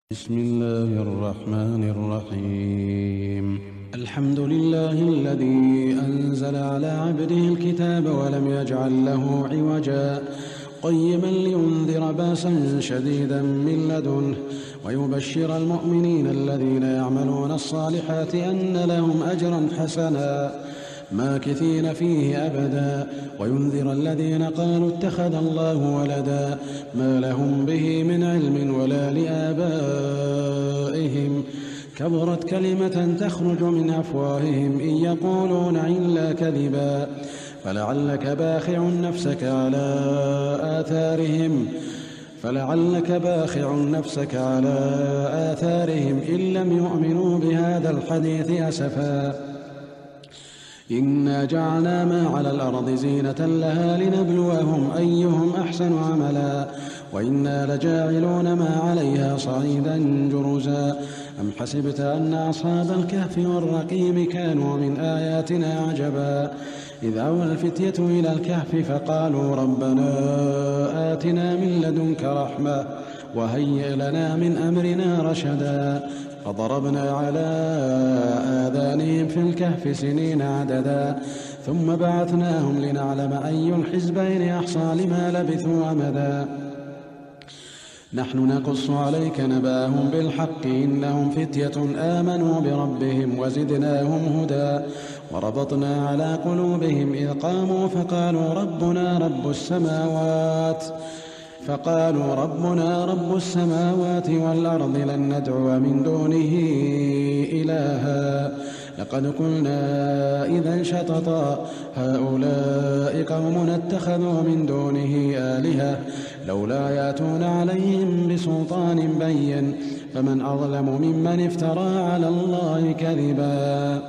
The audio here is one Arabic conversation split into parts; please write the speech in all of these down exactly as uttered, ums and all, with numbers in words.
بسم الله الرحمن الرحيم. الحمد لله الذي أنزل على عبده الكتاب ولم يجعل له عوجا قيما لينذر باسا شديدا من لدنه ويبشر المؤمنين الذين يعملون الصالحات أن لهم أجرا حسنا ماكثين فيه أبدا وينذر الذين قالوا اتخذ الله ولدا ما لهم به من علم ولا لآبائهم كبرت كلمة تخرج من أفواههم إن يقولون إلا كذبا فلعلك باخع نفسك على آثارهم فلعلك باخع نفسك على آثارهم إن لم يؤمنوا بهذا الحديث أسفا إنا جعلنا ما على الأرض زينة لها لنبلوهم أيهم أحسن عملا وإنا لجاعلون ما عليها صعيدا جرزا أم حسبت أن أصحاب الكهف والرقيم كانوا من آياتنا عجبا إذ أوى الفتية إلى الكهف فقالوا ربنا آتنا من لدنك رحمة وهيئ لنا من أمرنا رشدا فضربنا على آذانهم في الكهف سنين عددا ثم بعثناهم لنعلم أي الحزبين أحصى لما لبثوا أمدا نحن نقص عليك نباهم بالحق إنهم فتية آمنوا بربهم وزدناهم هدى وربطنا على قلوبهم إذ قاموا فقالوا ربنا رب السماوات فقالوا ربنا رب السماوات والأرض لن ندعو من دونه إلها لقد قلنا إذا شططا هؤلاء قومنا اتخذوا من دونه آلهة لولا يأتون عليهم بسلطان بين فمن أظلم ممن افترى على الله كذبا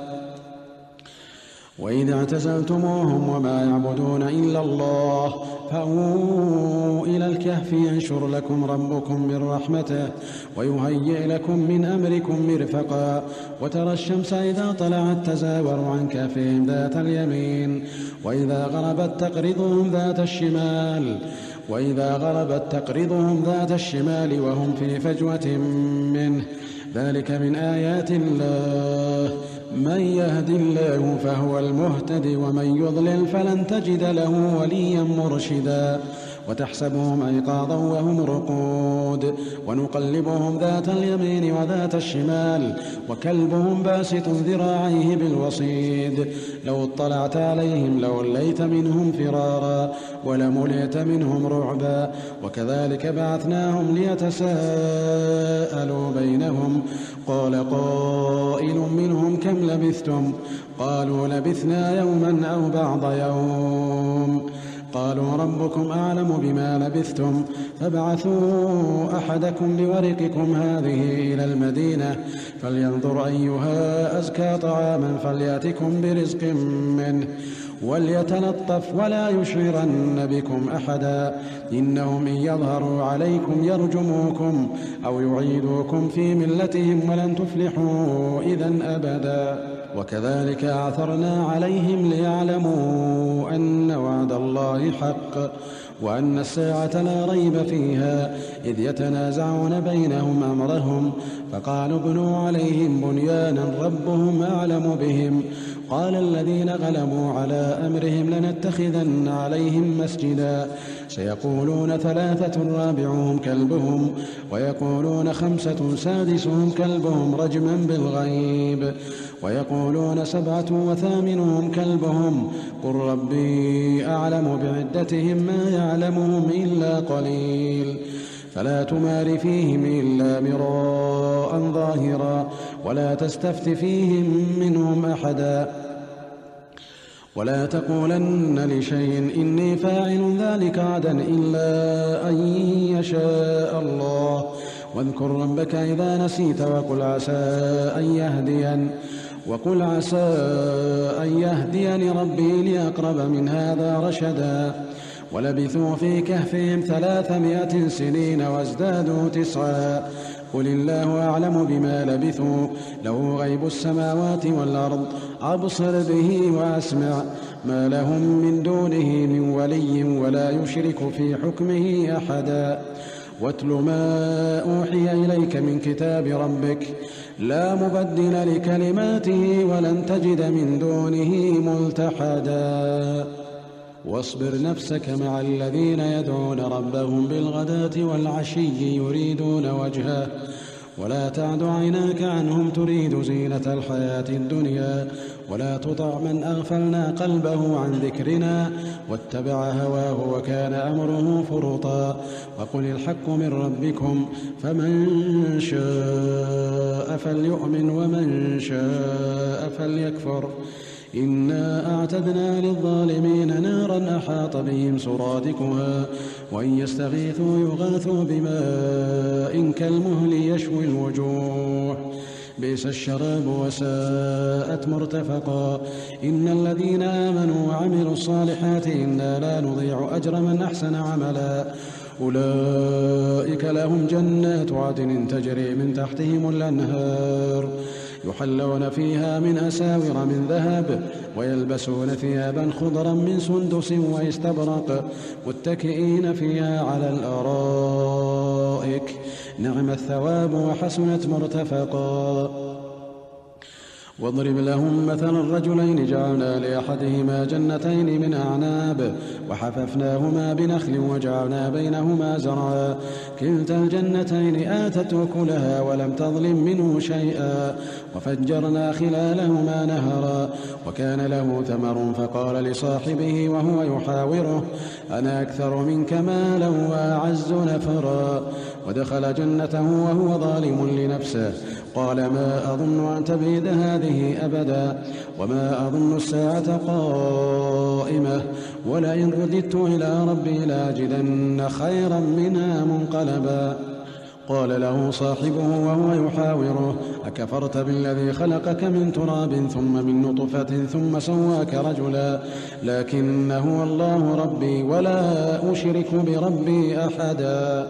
وإذا اعتزلتموهم وما يعبدون إلا الله فأووا إلى الكهف ينشر لكم ربكم من رحمته ويهيئ لكم من أمركم مرفقا وترى الشمس إذا طلعت تزاور عن كهفهم ذات اليمين وإذا غربت تقرضهم ذات الشمال وإذا غربت تقرضهم ذات الشمال وهم في فجوة منه ذلك من آيات الله من يهد الله فهو المهتد ومن يضلل فلن تجد له وليا مرشدا وتحسبهم أيقاظا وهم رقود ونقلبهم ذات اليمين وذات الشمال وكلبهم باسط ذراعيه بالوصيد لو اطلعت عليهم لوليت منهم فرارا ولملئت منهم رعبا وكذلك بعثناهم ليتساءلوا بينهم قال قائل منهم كم لبثتم قالوا لبثنا يوما أو بعض يوم قالوا ربكم أعلم بما لبثتم فابعثوا أحدكم بورقكم هذه إلى المدينة فلينظر أيها أزكى طعاما فليأتكم برزق منه وليتلطف ولا يشعرن بكم أحدا إنهم إن يظهروا عليكم يرجموكم أو يعيدوكم في ملتهم ولن تفلحوا إذا أبدا وكذلك أعثرنا عليهم ليعلموا أن وعد الله حق وأن الساعة لا ريب فيها إذ يتنازعون بينهم أمرهم فقالوا ابنوا عليهم بنيانا ربهم أعلم بهم قال الذين غلبوا على أمرهم لنتخذن عليهم مسجدا سيقولون ثلاثة رابعهم كلبهم ويقولون خمسة سادسهم كلبهم رجما بالغيب ويقولون سبعة وثامنهم كلبهم قل ربي أعلم بعدتهم ما يعلمهم إلا قليل فلا تمار فيهم إلا مراء ظاهرا ولا تستفت فيهم منهم أحدا ولا تقولن لشيء إني فاعل ذلك غدا إلا أن يشاء الله واذكر ربك إذا نسيت وقل عسى أن يهدين وقل عسى أن يهديني ربي لأقرب من هذا رشدا ولبثوا في كهفهم ثلاثمائة سنين وازدادوا تسعا قل الله أعلم بما لبثوا له غيب السماوات والأرض أبصر به وأسمع ما لهم من دونه من ولي ولا يشرك في حكمه أحدا واتل ما أوحي إليك من كتاب ربك لا مبدل لكلماته ولن تجد من دونه ملتحدا واصبر نفسك مع الذين يدعون ربهم بالغداة والعشي يريدون وجهه ولا تعد عيناك عنهم تريد زينة الحياة الدنيا ولا تطع من أغفلنا قلبه عن ذكرنا واتبع هواه وكان أمره فرطا وقل الحق من ربكم فمن شاء فليؤمن ومن شاء فليكفر إنا أعتدنا للظالمين نارا أحاط بهم سرادقها وإن يستغيثوا يغاثوا بماء كالمهل يشوي الوجوه بئس الشراب وساءت مرتفقا إن الذين آمنوا وعملوا الصالحات إنا لا نضيع أجر من أحسن عملا أولئك لهم جنات عدن تجري من تحتهم الأنهار يحلون فيها من أساور من ذهب ويلبسون ثيابا خضرا من سندس واستبرق متكئين فيها على الأرائك نعم الثواب وحسنت مرتفقا واضرب لهم مثلا الرجلين جعلنا لأحدهما جنتين من أعناب وحففناهما بنخل وجعلنا بينهما زرعا كلتا الجنتين آتت أكلها ولم تظلم منه شيئا وفجرنا خلالهما نهرا وكان له ثمر فقال لصاحبه وهو يحاوره أنا أكثر منك مالا وأعز نفرا ودخل جنته وهو ظالم لنفسه قال ما أظن أن تبيد هذه أبدا وما أظن الساعة قائمة ولئن رددت إلى ربي لأجدن خيرا منها منقلبا قال له صاحبه وهو يحاوره أكفرت بالذي خلقك من تراب ثم من نطفة ثم سواك رجلا لكن هو الله ربي ولا أشرك بربي أحدا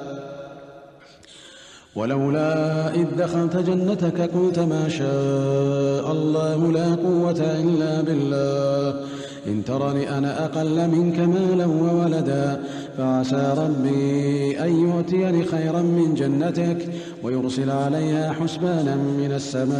ولولا إذ دخلت جنتك قلت ما شاء الله لا قوة إلا بالله إن ترني أنا أقل منك مالا وولدا فعسى ربي أن يؤتيني خيرا من جنتك ويرسل عليها حسبانا من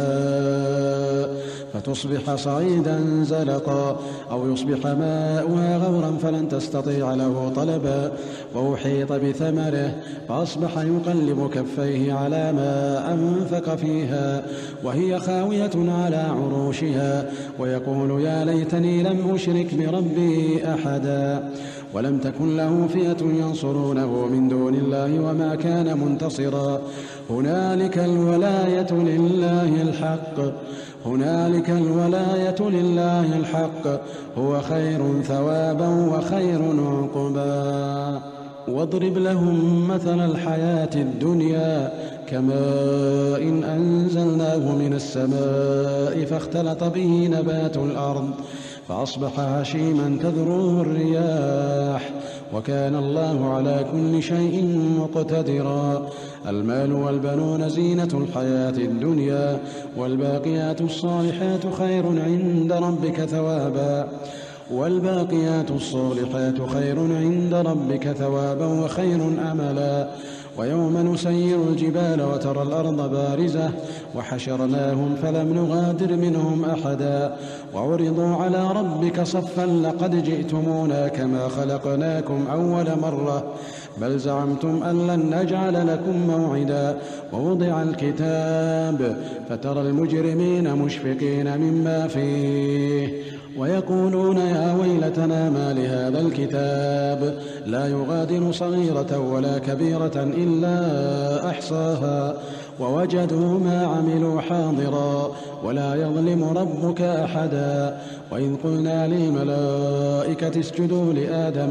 السماء فتصبح صعيدا زلقا أو يصبح ماؤها غورا فلن تستطيع له طلبا وأحيط بثمره فأصبح يقلب كفيه على ما أنفق فيها وهي خاوية على عروشها ويقول يا ليتني لم أشرك بربي أحدا ولم تكن له فئة ينصرونه من دون الله وما كان منتصرا هنالك الولاية لله الحق هنالك الولاية لله الحق هو خير ثوابا وخير عقبا واضرب لهم مثل الحياة الدنيا كماء إن أنزلناه من السماء فاختلط به نبات الأرض فأصبح هشيما تذروه الرياح وكان الله على كل شيء مقتدرا المال والبنون زينة الحياة الدنيا والباقيات الصالحات خير عند ربك ثوابا والباقيات الصالحات خير عند ربك ثوابا وخير أملا ويوم نسير الجبال وترى الأرض بارزة وحشرناهم فلم نغادر منهم أحدا وعرضوا على ربك صفا لقد جئتمونا كما خلقناكم أول مرة بل زعمتم أن لن نجعل لكم موعدا ووضع الكتاب فترى المجرمين مشفقين مما فيه ويقولون يا ويلتنا ما لهذا الكتاب لا يغادر صغيرة ولا كبيرة إلا أحصاها ووجدوا ما عملوا حاضرا ولا يظلم ربك أحدا وإذ قلنا للملائكة اسجدوا لآدم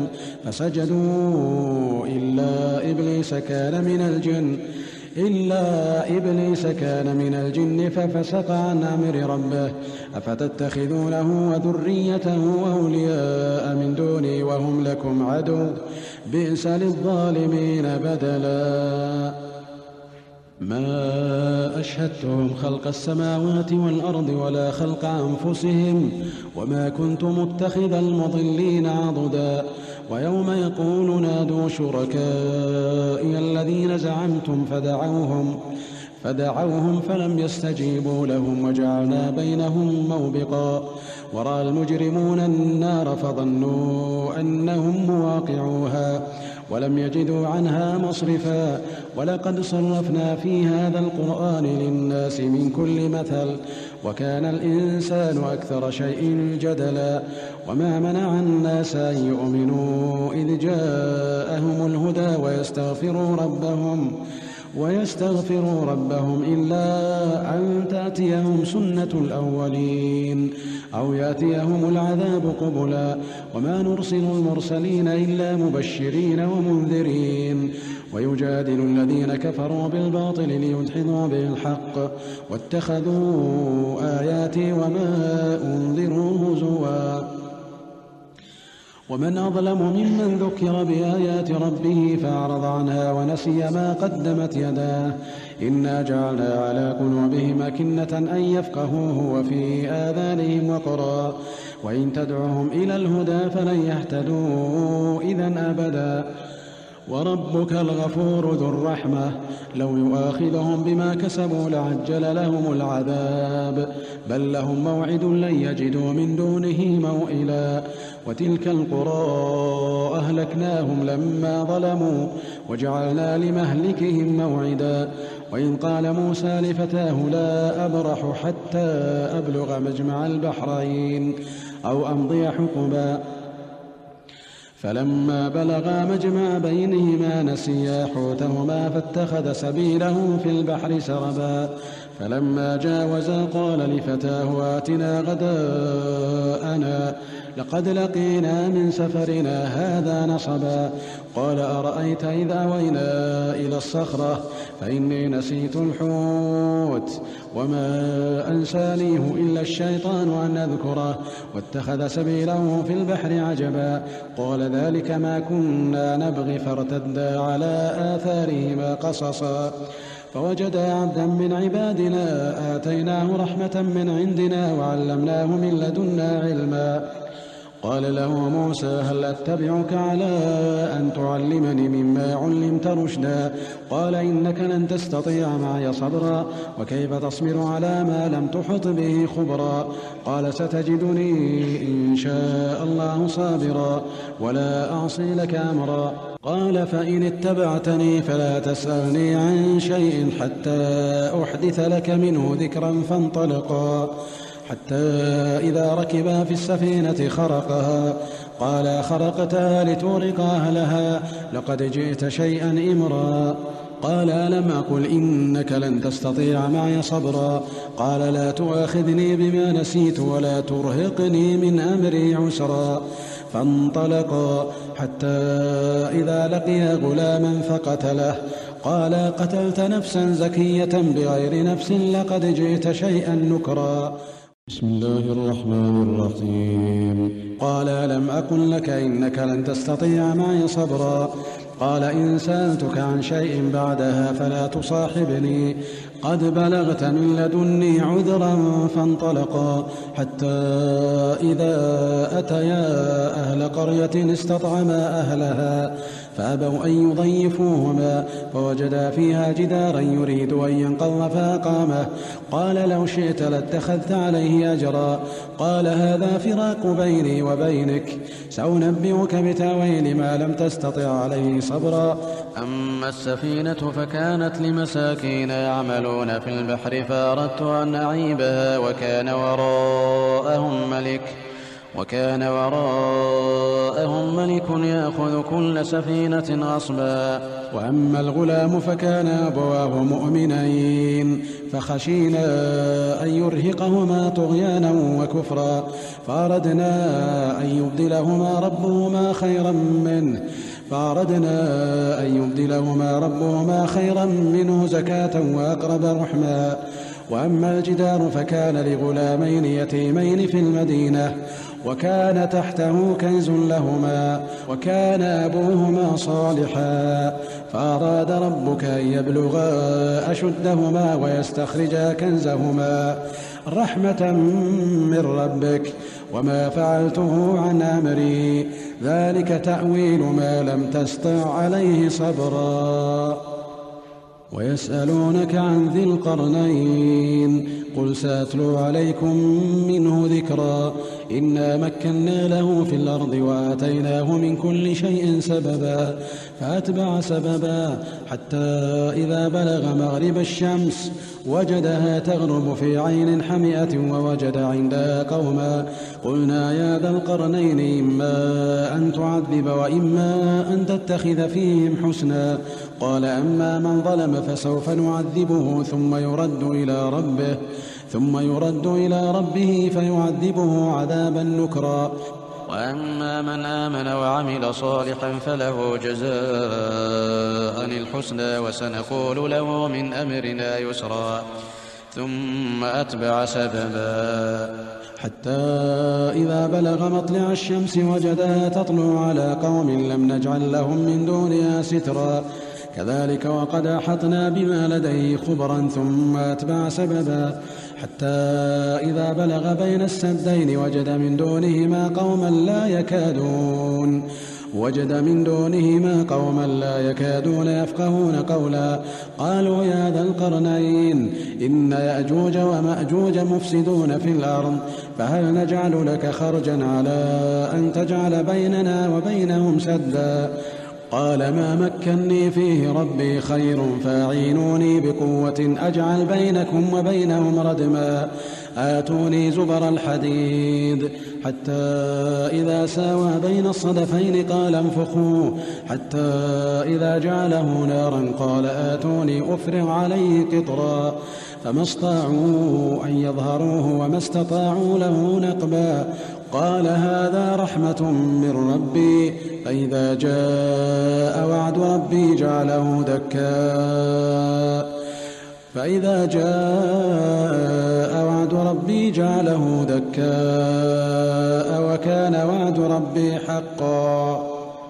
فسجدوا إلا إبليس كان من الجن إلا إبليس كان من الجن ففسق عن أمر ربه أفتتخذونه وذريته أولياء من دوني وهم لكم عدو بئس للظالمين بدلا ما أشهدتهم خلق السماوات والأرض ولا خلق أنفسهم وما كنت متخذ المضلين عضدا ويوم يقول نادوا شركائي الذين زعمتم فدعوهم فدعوهم فلم يستجيبوا لهم وجعلنا بينهم موبقا ورأى المجرمون النار فظنوا أنهم مواقعوها ولم يجدوا عنها مصرفا ولقد صرفنا في هذا القرآن للناس من كل مثل وكان الإنسان أكثر شيء جدلا وما منع الناس أن يؤمنوا إذ جاءهم الهدى ويستغفروا ربهم ويستغفروا ربهم إلا أن تأتيهم سنة الأولين أو يأتيهم العذاب قبلا وما نرسل المرسلين إلا مبشرين ومنذرين ويجادل الذين كفروا بالباطل ليدحضوا به الحق واتخذوا آياتي وما أنذروا هزوا ومن أظلم ممن ذكر بآيات ربه فأعرض عنها ونسي ما قدمت يداه إنا جعلنا على قلوبهم أكنة أن يفقهوه وفي آذانهم وقرا وإن تدعهم إلى الهدى فلن يهتدوا إذن أبدا وربك الغفور ذو الرحمة لو يؤاخذهم بما كسبوا لعجل لهم العذاب بل لهم موعد لن يجدوا من دونه موئلا وتلك القرى أهلكناهم لما ظلموا وجعلنا لمهلكهم موعدا وإن قال موسى لفتاه لا أبرح حتى أبلغ مجمع البحرين أو أمضي حقبا فلما بلغا مجمع بينهما نسيا حوتهما فاتخذ سبيله في البحر سربا فلما جاوزا قال لفتاه آتنا غداءنا لقد لقينا من سفرنا هذا نصبا قال أرأيت إذا أوينا إلى الصخرة فإني نسيت الحوت وما أنسانيه إلا الشيطان أن أذكره واتخذ سبيله في البحر عجبا قال ذلك ما كنا نبغي فارتدا على آثارهما قصصا فوجدا عبدا من عبادنا آتيناه رحمة من عندنا وعلمناه من لدنا علما قال له موسى هل أتبعك على أن تعلمني مما علمت رشدا قال إنك لن تستطيع معي صبرا وكيف تصبر على ما لم تحط به خبرا قال ستجدني إن شاء الله صابرا ولا أعصي لك أمرا قال فإن اتبعتني فلا تسألني عن شيء حتى أحدث لك منه ذكرا فانطلقا حتى إذا ركبا في السفينة خرقها قال خرقتها لتغرق أهلها لقد جئت شيئا إمرا قال ألم أقل إنك لن تستطيع معي صبرا قال لا تؤاخذني بما نسيت ولا ترهقني من أمري عسرا فانطلقا حتى إذا لقيا غلاما فقتله قال قتلت نفسا زكية بغير نفس لقد جئت شيئا نكرا بسم الله الرحمن الرحيم قال ألم أقل لك إنك لن تستطيع معي صبرا قال إن سألتك عن شيء بعدها فلا تصاحبني قد بلغت من لدني عذرا فانطلقا حتى إذا أتيا أهل قرية استطعما أهلها فأبوا أن يضيفوهما فوجدا فيها جدارا يريد أن ينقض فأقامه قال لو شئت لاتخذت عليه أجرا قال هذا فراق بيني وبينك سأنبئك بتأويل ما لم تستطع عليه صبرا أما السفينة فكانت لمساكين يعملون في البحر فأردت أن أعيبها وكان وراءهم ملك وكان وراءهم ملك يأخذ كل سفينة غصبا وأما الغلام فكان أبواه مؤمنين فخشينا أن يرهقهما طغيانا وكفرا فأردنا أن يبدلهما ربهما خيرا منه فأردنا أن يبدلهما ربهما خيرا منه زكاة وأقرب رحما وأما الجدار فكان لغلامين يتيمين في المدينة وكان تحته كنز لهما وكان أبوهما صالحا فأراد ربك أن يبلغا أشدهما ويستخرجا كنزهما رحمة من ربك وما فعلته عن أمري ذلك تأويل ما لم تستطع عليه صبرا. ويسألونك عن ذي القرنين قل سأتلو عليكم منه ذكرا إنا مكنا له في الأرض وآتيناه من كل شيء سببا فأتبع سببا حتى إذا بلغ مغرب الشمس وجدها تغرب في عين حمئة ووجد عندها قوما قلنا يا ذا القرنين إما أن تعذب وإما أن تتخذ فيهم حسنا قال أما من ظلم فسوف نعذبه ثم يرد إلى ربه ثم يرد إلى ربه فيعذبه عذابا نكرا وأما من آمن وعمل صالحا فله جزاء الحسنى وسنقول له من أمرنا يسرا ثم أتبع سببا حتى إذا بلغ مطلع الشمس وجدها تطلع على قوم لم نجعل لهم من دونها سترا كذلك وقد أحطنا بما لديه خبرا ثم أتبع سببا حتى إذا بلغ بين السدين وجد من دونهما قوما لا يكادون وجد من دونهما قوما لا يكادون يفقهون قولا قالوا يا ذا القرنين إن يأجوج ومأجوج مفسدون في الأرض فهل نجعل لك خرجا على أن تجعل بيننا وبينهم سدا قال ما مكني فيه ربي خير فاعينوني بقوة أجعل بينكم وبينهم ردما آتوني زبر الحديد حتى إذا ساوى بين الصدفين قال انفخوا حتى إذا جعله نارا قال آتوني أفرغ عليه قطرا فما استطاعوا أن يظهروه وما استطاعوا له نقبا قال هذا رحمة من ربي فإذا جاء وعد ربي جعله دكا فإذا جاء وعد ربي جعله دكاء وكان وعد ربي حقا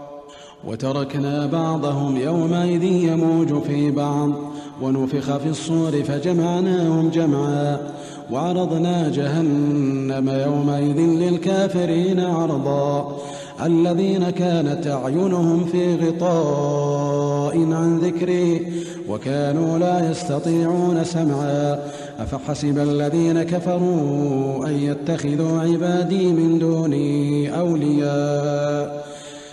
وتركنا بعضهم يومئذ يموج في بعض ونفخ في الصور فجمعناهم جمعا وعرضنا جهنم يومئذ للكافرين عرضا الذين كانت أعينهم في غطاء عن ذكري وكانوا لا يستطيعون سمعا أفحسب الذين كفروا أن يتخذوا عبادي من دوني أولياء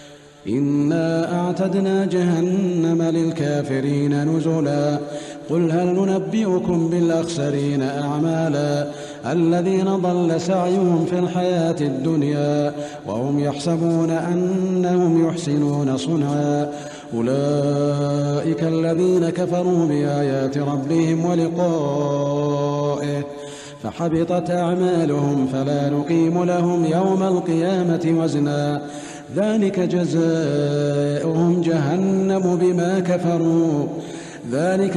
إنا أعتدنا جهنم للكافرين نزلا قل هل ننبئكم بالأخسرين أعمالا الذين ضل سعيهم في الحياة الدنيا وهم يحسبون أنهم يحسنون صنعا أولئك الذين كفروا بآيات ربهم ولقائه فحبطت أعمالهم فلا نقيم لهم يوم القيامة وزنا ذلك جزاؤهم جهنم بما كفروا ذلك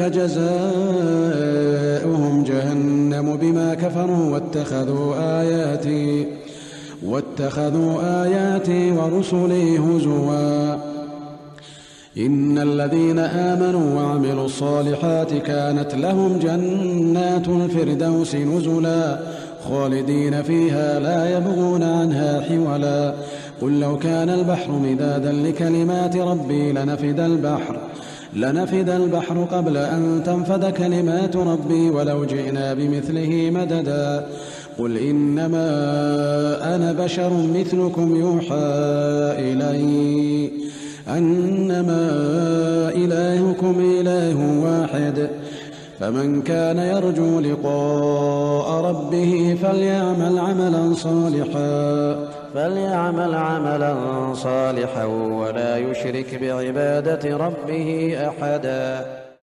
جزاؤهم جهنم بما كفروا واتخذوا آياتي واتخذوا آياتي ورسلي هزوا إن الذين آمنوا وعملوا الصالحات كانت لهم جنات الفردوس نزلا خالدين فيها لا يبغون عنها حولا قل لو كان البحر مدادا لكلمات ربي لنفد البحر لنفد البحر قبل أن تنفد كلمات ربي ولو جئنا بمثله مددا قل إنما أنا بشر مثلكم يوحى إلي أنما إلهكم إله واحد فمن كان يرجو لقاء ربه فليعمل عملا صالحا فليعمل عملا صالحا ولا يشرك بعبادة ربه أحدا.